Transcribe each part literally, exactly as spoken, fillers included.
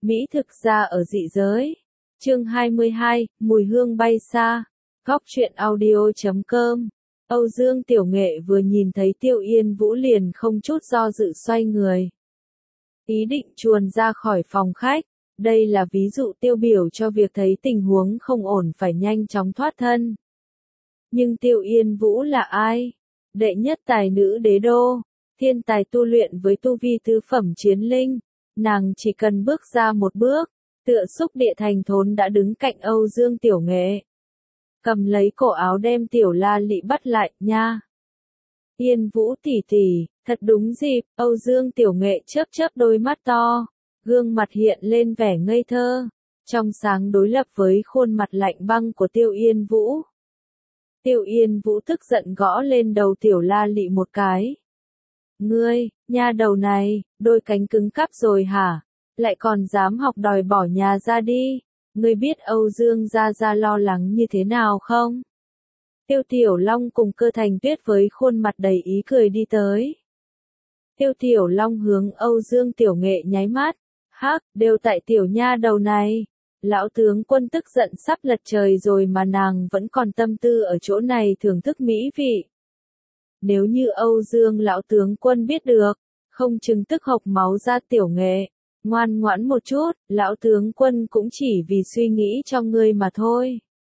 Mỹ thực ra ở dị giới. Chương hai mươi hai, mùi hương bay xa. Góc truyện audio chấm com. Âu Dương Tiểu Nghệ vừa nhìn thấy Tiêu Yên Vũ liền không chút do dự xoay người. Ý định chuồn ra khỏi phòng khách. Đây là ví dụ tiêu biểu cho việc thấy tình huống không ổn phải nhanh chóng thoát thân. Nhưng Tiêu Yên Vũ là ai? Đệ nhất tài nữ đế đô, thiên tài tu luyện với tu vi tứ phẩm chiến linh. Nàng chỉ cần bước ra một bước, tựa xúc địa thành thốn đã đứng cạnh Âu Dương Tiểu Nghệ. Cầm lấy cổ áo đem Tiểu La Lị bắt lại, nha. Yên Vũ tỷ tỷ, thật đúng dịp, Âu Dương Tiểu Nghệ chớp chớp đôi mắt to, gương mặt hiện lên vẻ ngây thơ, trong sáng đối lập với khuôn mặt lạnh băng của Tiêu Yên Vũ. Tiêu Yên Vũ tức giận gõ lên đầu Tiểu La Lị một cái. Ngươi, nha đầu này, đôi cánh cứng cắp rồi hả? Lại còn dám học đòi bỏ nhà ra đi. Ngươi biết Âu Dương gia gia lo lắng như thế nào không? Tiêu Tiểu Long cùng Cơ Thành Tuyết với khuôn mặt đầy ý cười đi tới. Tiêu Tiểu Long hướng Âu Dương Tiểu Nghệ nháy mắt. Hắc, đều tại tiểu nha đầu này. Lão tướng quân tức giận sắp lật trời rồi mà nàng vẫn còn tâm tư ở chỗ này thưởng thức mỹ vị. Nếu như Âu Dương lão tướng quân biết được, không chừng tức hộc máu ra. Tiểu Nghệ, ngoan ngoãn một chút, lão tướng quân cũng chỉ vì suy nghĩ cho ngươi mà thôi.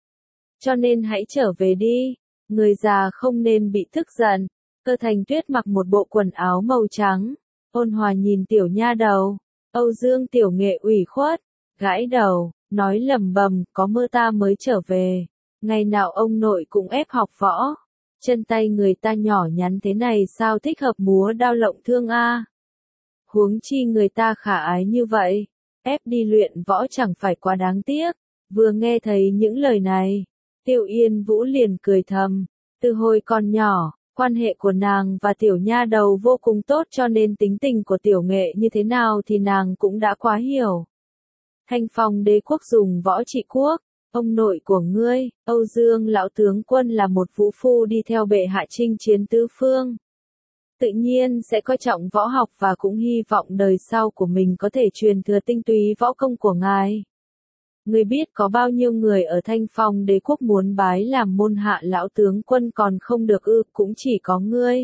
Cho nên hãy trở về đi, người già không nên bị tức giận. Cơ Thành Tuyết mặc một bộ quần áo màu trắng, ôn hòa nhìn tiểu nha đầu. Âu Dương Tiểu Nghệ ủy khuất, gãi đầu, nói lẩm bẩm, có mơ ta mới trở về. Ngày nào ông nội cũng ép học võ. Chân tay người ta nhỏ nhắn thế này sao thích hợp múa đao lộng thương a? Huống chi người ta khả ái như vậy, ép đi luyện võ chẳng phải quá đáng tiếc. Vừa nghe thấy những lời này, Tiêu Yên Vũ liền cười thầm. Từ hồi còn nhỏ, quan hệ của nàng và tiểu nha đầu vô cùng tốt cho nên tính tình của Tiểu Nghệ như thế nào thì nàng cũng đã quá hiểu. Thanh Phong đế quốc dùng võ trị quốc. Ông nội của ngươi, Âu Dương lão tướng quân là một vũ phu đi theo bệ hạ chinh chiến tứ phương. Tự nhiên sẽ coi trọng võ học và cũng hy vọng đời sau của mình có thể truyền thừa tinh túy võ công của ngài. Ngươi biết có bao nhiêu người ở Thanh Phong đế quốc muốn bái làm môn hạ lão tướng quân còn không được ư, cũng chỉ có ngươi.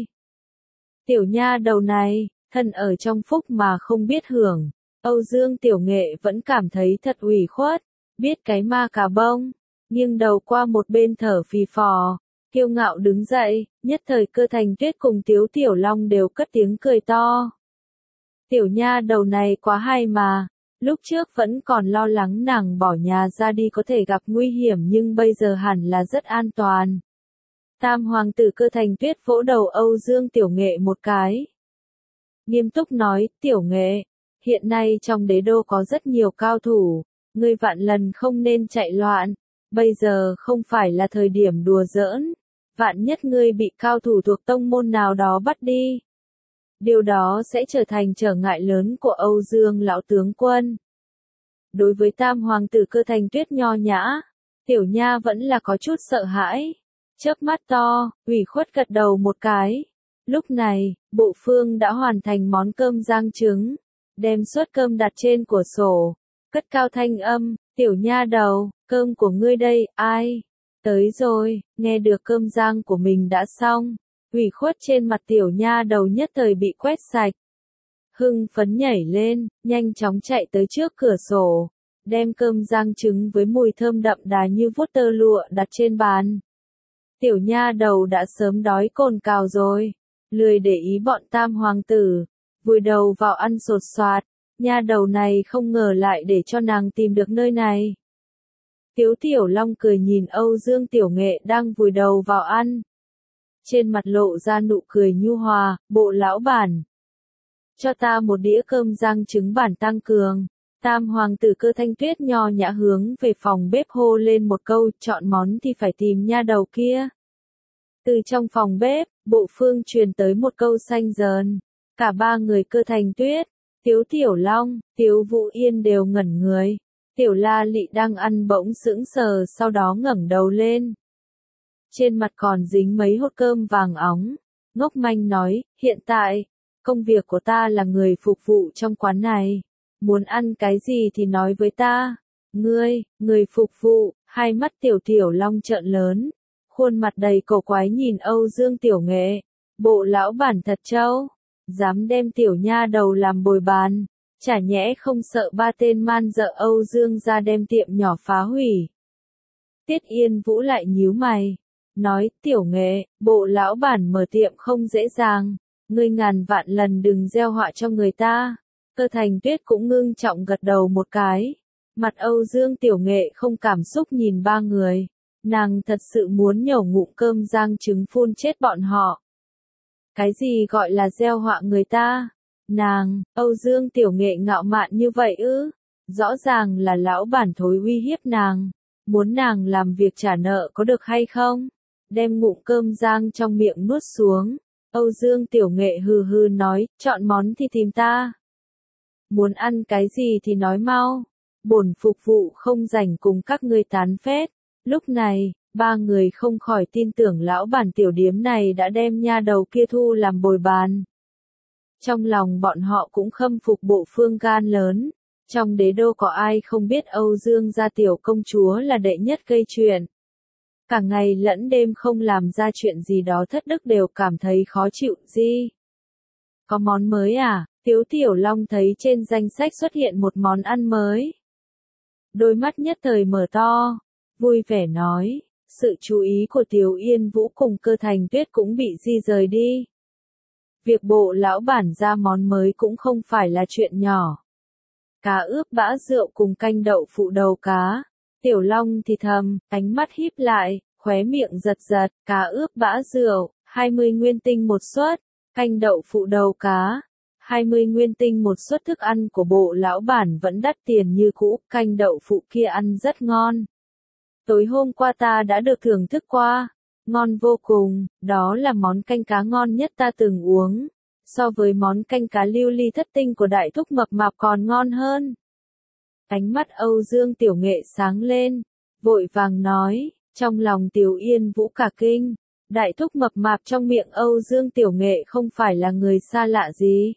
Tiểu nha đầu này, thân ở trong phúc mà không biết hưởng. Âu Dương Tiểu Nghệ vẫn cảm thấy thật ủy khuất. Biết cái ma cà bông, nghiêng đầu qua một bên thở phì phò, kiêu ngạo đứng dậy, nhất thời Cơ Thành Tuyết cùng Tiếu Tiểu Long đều cất tiếng cười to. Tiểu nha đầu này quá hay mà, lúc trước vẫn còn lo lắng nàng bỏ nhà ra đi có thể gặp nguy hiểm nhưng bây giờ hẳn là rất an toàn. Tam hoàng tử Cơ Thành Tuyết vỗ đầu Âu Dương Tiểu Nghệ một cái. Nghiêm túc nói, Tiểu Nghệ, hiện nay trong đế đô có rất nhiều cao thủ. Ngươi vạn lần không nên chạy loạn, bây giờ không phải là thời điểm đùa giỡn, vạn nhất ngươi bị cao thủ thuộc tông môn nào đó bắt đi. Điều đó sẽ trở thành trở ngại lớn của Âu Dương lão tướng quân. Đối với tam hoàng tử Cơ Thành Tuyết nho nhã, tiểu nha vẫn là có chút sợ hãi, chớp mắt to, ủy khuất gật đầu một cái. Lúc này, bộ phương đã hoàn thành món cơm rang trứng, đem suất cơm đặt trên cửa sổ. Cất cao thanh âm, tiểu nha đầu, cơm của ngươi đây, ai? Tới rồi, nghe được cơm rang của mình đã xong. Ủy khuất trên mặt tiểu nha đầu nhất thời bị quét sạch. Hưng phấn nhảy lên, nhanh chóng chạy tới trước cửa sổ. Đem cơm rang trứng với mùi thơm đậm đà như vuốt tơ lụa đặt trên bàn. Tiểu nha đầu đã sớm đói cồn cào rồi. Lười để ý bọn tam hoàng tử. Vùi đầu vào ăn sột soạt. Nha đầu này không ngờ lại để cho nàng tìm được nơi này. Tiếu Tiểu Long cười nhìn Âu Dương Tiểu Nghệ đang vùi đầu vào ăn. Trên mặt lộ ra nụ cười nhu hòa, bộ lão bản. Cho ta một đĩa cơm rang trứng bản tăng cường. Tam hoàng tử Cơ Thanh Tuyết nho nhã hướng về phòng bếp hô lên một câu, chọn món thì phải tìm nha đầu kia. Từ trong phòng bếp, bộ phương truyền tới một câu xanh dờn. Cả ba người Cơ Thành Tuyết, Tiếu Tiểu Long, Tiếu Vũ Yên đều ngẩn người. Tiểu La Lị đang ăn bỗng sững sờ sau đó ngẩng đầu lên. Trên mặt còn dính mấy hột cơm vàng óng. Ngốc manh nói, hiện tại, công việc của ta là người phục vụ trong quán này. Muốn ăn cái gì thì nói với ta. Ngươi, người phục vụ, hai mắt Tiểu Tiểu Long trợn lớn. Khuôn mặt đầy cổ quái nhìn Âu Dương Tiểu Nghệ. Bộ lão bản thật trâu. Dám đem tiểu nha đầu làm bồi bàn. Chả nhẽ không sợ ba tên man dợ Âu Dương ra đem tiệm nhỏ phá hủy. Tiết Yên Vũ lại nhíu mày. Nói, Tiểu Nghệ, bộ lão bản mở tiệm không dễ dàng. Ngươi ngàn vạn lần đừng gieo họa cho người ta. Cơ Thành Tuyết cũng ngưng trọng gật đầu một cái. Mặt Âu Dương Tiểu Nghệ không cảm xúc nhìn ba người. Nàng thật sự muốn nhổ ngụm cơm rang trứng phun chết bọn họ. Cái gì gọi là gieo họa người ta? Nàng, Âu Dương Tiểu Nghệ ngạo mạn như vậy ư? Rõ ràng là lão bản thối uy hiếp nàng. Muốn nàng làm việc trả nợ có được hay không? Đem ngụm cơm rang trong miệng nuốt xuống. Âu Dương Tiểu Nghệ hừ hừ nói, chọn món thì tìm ta. Muốn ăn cái gì thì nói mau. Bổn phục vụ không rảnh cùng các ngươi tán phét. Lúc này, ba người không khỏi tin tưởng lão bản tiểu điếm này đã đem nha đầu kia thu làm bồi bàn. Trong lòng bọn họ cũng khâm phục bộ phương gan lớn. Trong đế đô có ai không biết Âu Dương gia tiểu công chúa là đệ nhất gây chuyện. Cả ngày lẫn đêm không làm ra chuyện gì đó thất đức đều cảm thấy khó chịu gì. Có món mới à? Tiếu Tiểu Long thấy trên danh sách xuất hiện một món ăn mới. Đôi mắt nhất thời mở to, vui vẻ nói, sự chú ý của Tiếu Yên Vũ cùng Cơ Thành Tuyết cũng bị di rời đi. Việc bộ lão bản ra món mới cũng không phải là chuyện nhỏ. Cá ướp bã rượu cùng canh đậu phụ đầu cá. Tiểu Long thì thầm, ánh mắt híp lại, khóe miệng giật giật, cá ướp bã rượu, hai mươi nguyên tinh một suất, canh đậu phụ đầu cá. hai mươi nguyên tinh một suất thức ăn của bộ lão bản vẫn đắt tiền như cũ, canh đậu phụ kia ăn rất ngon. Tối hôm qua ta đã được thưởng thức qua, ngon vô cùng, đó là món canh cá ngon nhất ta từng uống, so với món canh cá lưu ly thất tinh của đại thúc mập mạp còn ngon hơn. Ánh mắt Âu Dương Tiểu Nghệ sáng lên, vội vàng nói, trong lòng Tiểu Yên Vũ cả kinh, đại thúc mập mạp trong miệng Âu Dương Tiểu Nghệ không phải là người xa lạ gì.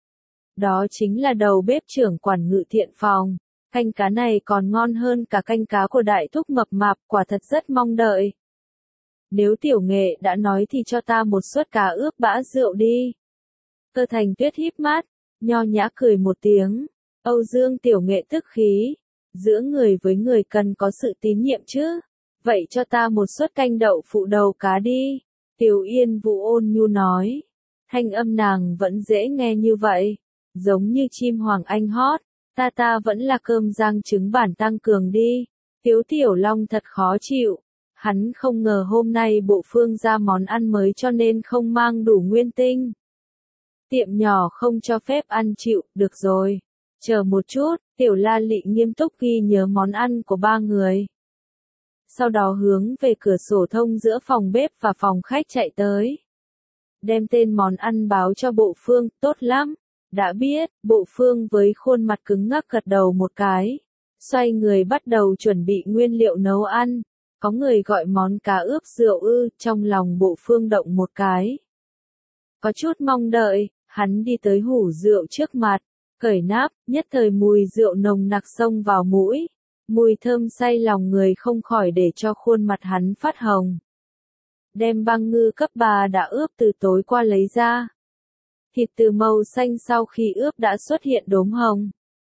Đó chính là đầu bếp trưởng quản ngự thiện phòng, canh cá này còn ngon hơn cả canh cá của đại thúc mập mạp, quả thật rất mong đợi. Nếu Tiểu Nghệ đã nói thì cho ta một suất cá ướp bã rượu đi. Cơ Thành Tuyết híp mắt, nho nhã cười một tiếng. Âu Dương Tiểu Nghệ tức khí, giữa người với người cần có sự tín nhiệm chứ. Vậy cho ta một suất canh đậu phụ đầu cá đi. Tiểu Yên Vũ ôn nhu nói. Thanh âm nàng vẫn dễ nghe như vậy, giống như chim hoàng anh hót. Ta ta vẫn là cơm rang trứng bản tăng cường đi. Tiếu Tiểu Long thật khó chịu. Hắn không ngờ hôm nay bộ phương ra món ăn mới cho nên không mang đủ nguyên tinh. Tiệm nhỏ không cho phép ăn chịu, được rồi. Chờ một chút, Tiểu La Lị nghiêm túc ghi nhớ món ăn của ba người. Sau đó hướng về cửa sổ thông giữa phòng bếp và phòng khách chạy tới. Đem tên món ăn báo cho bộ phương, tốt lắm. Đã biết, bộ phương với khuôn mặt cứng ngắc gật đầu một cái. Xoay người bắt đầu chuẩn bị nguyên liệu nấu ăn. Có người gọi món cá ướp rượu ư, trong lòng bộ phương động một cái. Có chút mong đợi, hắn đi tới hủ rượu trước mặt, cởi nắp, nhất thời mùi rượu nồng nặc xông vào mũi. Mùi thơm say lòng người không khỏi để cho khuôn mặt hắn phát hồng. Đem băng ngư cấp ba đã ướp từ tối qua lấy ra. Thịt từ màu xanh sau khi ướp đã xuất hiện đốm hồng.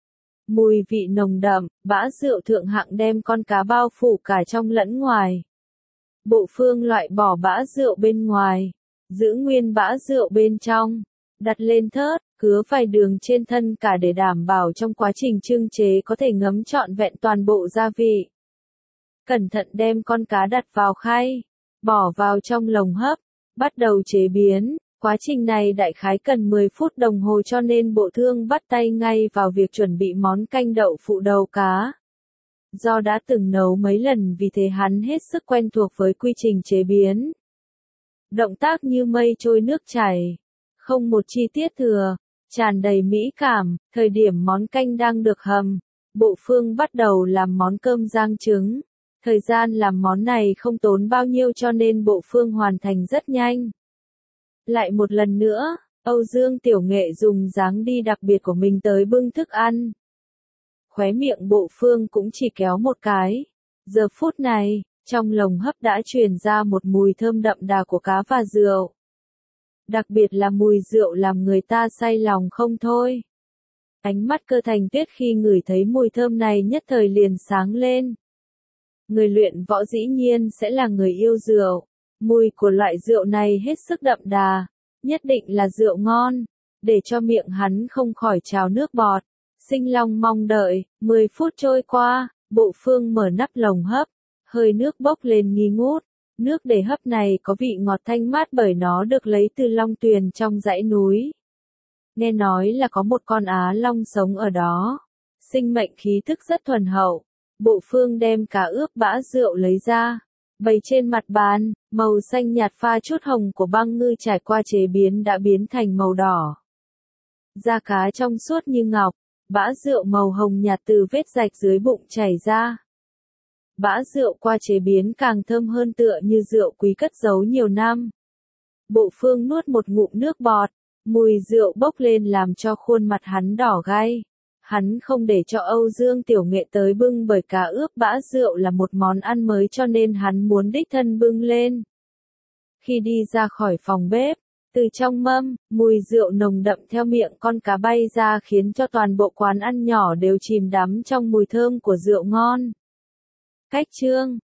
Mùi vị nồng đậm, bã rượu thượng hạng đem con cá bao phủ cả trong lẫn ngoài. Bộ phương loại bỏ bã rượu bên ngoài, giữ nguyên bã rượu bên trong, đặt lên thớt, cứa vài đường trên thân cả để đảm bảo trong quá trình trưng chế có thể ngấm trọn vẹn toàn bộ gia vị. Cẩn thận đem con cá đặt vào khay, bỏ vào trong lồng hấp, bắt đầu chế biến. Quá trình này đại khái cần mười phút đồng hồ cho nên bộ thương bắt tay ngay vào việc chuẩn bị món canh đậu phụ đầu cá. Do đã từng nấu mấy lần vì thế hắn hết sức quen thuộc với quy trình chế biến. Động tác như mây trôi nước chảy, không một chi tiết thừa, tràn đầy mỹ cảm. Thời điểm món canh đang được hầm, bộ phương bắt đầu làm món cơm rang trứng. Thời gian làm món này không tốn bao nhiêu cho nên bộ phương hoàn thành rất nhanh. Lại một lần nữa, Âu Dương Tiểu Nghệ dùng dáng đi đặc biệt của mình tới bưng thức ăn. Khóe miệng Bộ Phương cũng chỉ kéo một cái. Giờ phút này, trong lồng hấp đã truyền ra một mùi thơm đậm đà của cá và rượu. Đặc biệt là mùi rượu làm người ta say lòng không thôi. Ánh mắt Cơ Thành Tuyết khi ngửi thấy mùi thơm này nhất thời liền sáng lên. Người luyện võ dĩ nhiên sẽ là người yêu rượu. Mùi của loại rượu này hết sức đậm đà, nhất định là rượu ngon, để cho miệng hắn không khỏi trào nước bọt. Sinh Long mong đợi, mười phút trôi qua, Bộ Phương mở nắp lồng hấp, hơi nước bốc lên nghi ngút. Nước để hấp này có vị ngọt thanh mát bởi nó được lấy từ long tuyền trong dãy núi. Nghe nói là có một con á long sống ở đó. Sinh mệnh khí thức rất thuần hậu. Bộ Phương đem cá ướp bã rượu lấy ra, bày trên mặt bàn, màu xanh nhạt pha chút hồng của băng ngư trải qua chế biến đã biến thành màu đỏ. Da cá trong suốt như ngọc, bã rượu màu hồng nhạt từ vết rạch dưới bụng chảy ra. Bã rượu qua chế biến càng thơm hơn tựa như rượu quý cất giấu nhiều năm. Bộ Phương nuốt một ngụm nước bọt, mùi rượu bốc lên làm cho khuôn mặt hắn đỏ gay. Hắn không để cho Âu Dương Tiểu Nghệ tới bưng bởi cá ướp bã rượu là một món ăn mới cho nên hắn muốn đích thân bưng lên. Khi đi ra khỏi phòng bếp, từ trong mâm, mùi rượu nồng đậm theo miệng con cá bay ra khiến cho toàn bộ quán ăn nhỏ đều chìm đắm trong mùi thơm của rượu ngon. Cách chương